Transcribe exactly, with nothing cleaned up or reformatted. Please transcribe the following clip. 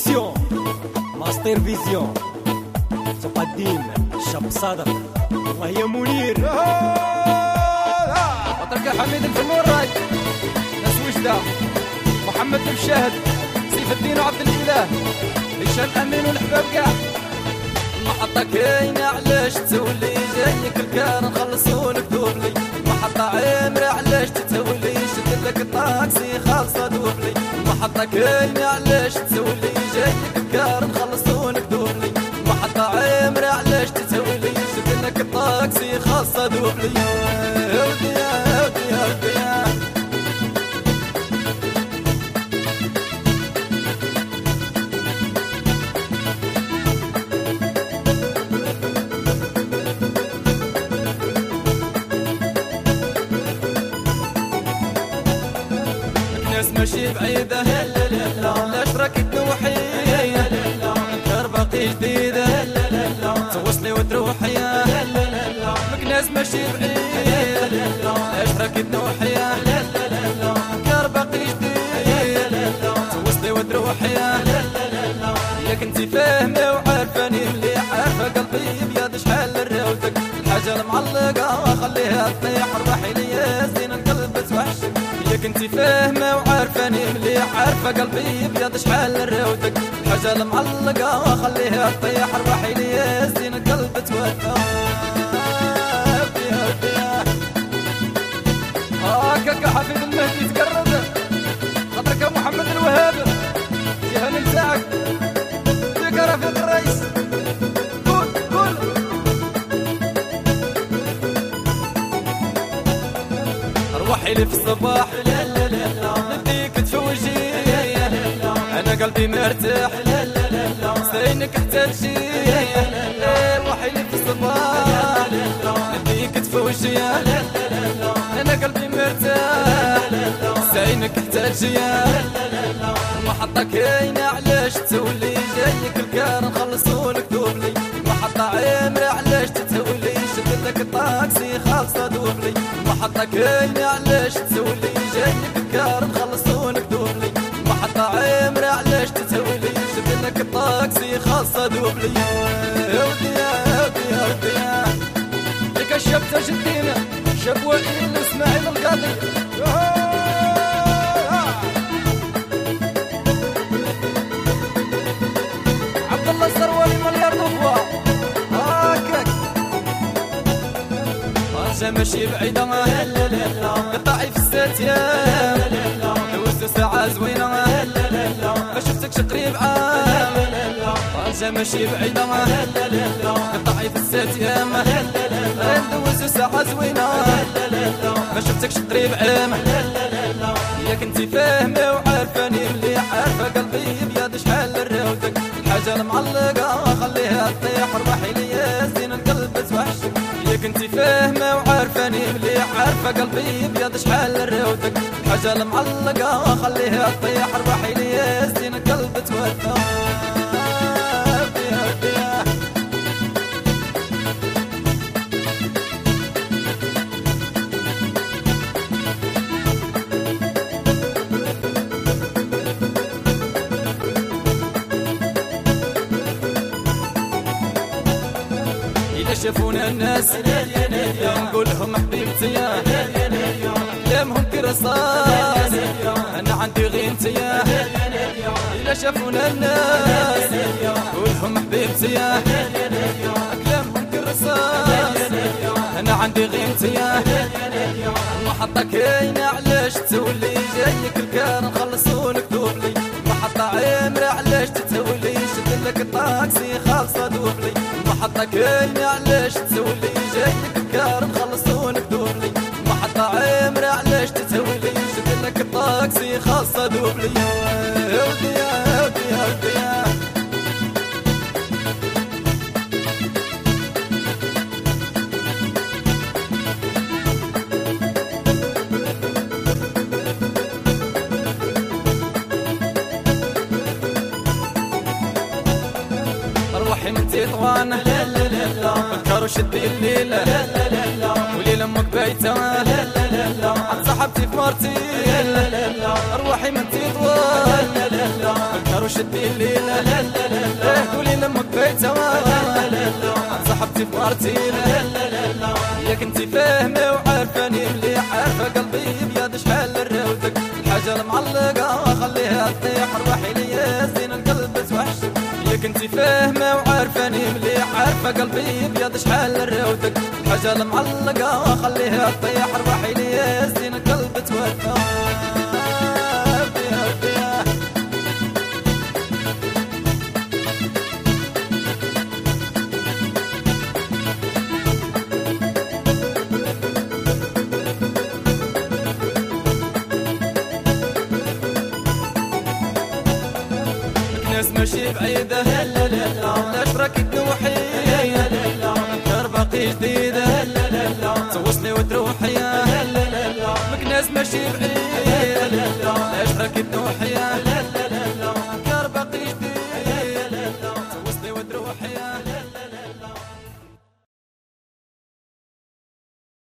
ميسيون ماستر فيزيون تقديم الشاب صادق وهي منير وترك حميد الفموراي ناس وجدة محمد المشاهد سيف الدين وعبد الاله هشام امين والحباب كاع المحطة كاينة علاش تولي جايك الكار نخلصولك دوبلي المحطة عامرة علاش تتولي شدلك الطاكسي خالصة دوبلي المحطة كاينة علاش تولي جايك الكار نخلصولك دوبلي المحطة عامرة علاش تتولي شدلك الطاكسي خالصة دوبلي يا ودي يا ودي يا ودي يا ماشي بعيدة علاش راك تنوحي كار باقي جديدة توصلي وتروحي مكناس ماشي بعيدة علاش راك تنوحي كار باقي جديدة توصلي وتروحي ياك انتي فاهمة وعارفاني اللي عارفة قلبي بيض شحال لراوتك الحاجة المعلقة وخليها تطيح روحي ليا زين القلب توحشك ياك انتي فاهمة وعارفاني ملي عارفة قلبي بيض شحال لراوتك الحاجة المعلقة وخليها تطيح روحي ليا زين القلب توحشك هاكاك حفيد المهدي تقرب خاطرك يا محمد الوهاب يا هاني نتاعك يا رفيق الرئيس قول قول روحي لي في الصباح لا لا لا نديك تفوجي انا قلبي مرتاح لا لا لا زينك احتاجي روحي لي في الصباح نديك تفوجي انا قلبي مرتاح زينك احتاجي المحطة كاينة علاش تولي جايك الكار نخلصولك دوبلي المحطة عامرة علاش تتولي شدلك الطاكسي خالصة دوبلي المحطة كاينة علاش تولي جايك الكار نخلصولك دوبلي المحطة عامرة علاش تتولي شدلك الطاكسي خالصة دوبلي يا ودي يا ودي يا ودي لك الشاب تاج الدين شاب وائل اسماعيل القاضي ماشي بعيدة قطعي في الست ايام دوزت ساعة زوينة ما شفتكش قريب عام طنجة ماشي بعيدة قطعي في الست ايام دوزت ساعة زوينة ما شفتكش قريب عام ياك انتي فاهمة وعارفاني ملي عارفة قلبي بيض شحال لراوتك الحاجة المعلقة خليها تطيح روحي ليا زين القلب توحشك ياك انتي فاهمة وعارفاني ملي عارفة قلبي بيض شحال لراوتك الحاجة المعلقة خليها تطيح روحي ليا زين القلب توحشك شافونا الناس نقول لهم حبيبتي كلامهم كرصاص انا عندي غير انتيا الا شافونا الناس نقول لهم حبيبتي كلامهم كرصاص انا عندي غير انتيا المحطة كاينة علاش تولي جايك الكار نخلصولك دوبلي المحطة عامرة علاش تتولي شدلك الطاكسي خالصة دوبلي المحطة كاينة علاش تولي جايك الكار نخلصولك دوبلي المحطة عامرة علاش تتولي شدلك الطاكسي خاصة دوبلي يا ودي يا ودي يا ودي يا روحي من تطوان لا لا لا فكر وشدي الليل لا لا لا وليل امك بيته لا لا لا عن صاحبتي في مرتي لا لا لا روحي من تطوان لا لا لا فكر وشدي الليل لا لا لا وليل امك بيته لا لا لا عن صاحبتي في مرتي لا لا لا ياك انتي فاهمه وعارفاني مليح عارفه قلبي بيد شحال الراودك الحاجه المعلقه خليها تطيح روحي ليا زين القلب توحشك ياك انتي فاهمه وعارفاني مليح عارفه قلبي بيد شحال الراودك الحاجه المعلقه خليها تطيح روحي ليا زين القلب توحشك ناس ماشي بعيدة لا لا لا لاش راك تنوحي لا لا لا كار باقي جديدة لا لا لا توصلي وتروحي لا لا لا مك ناس ماشي بعيدة لا لا لاش راك تنوحي لا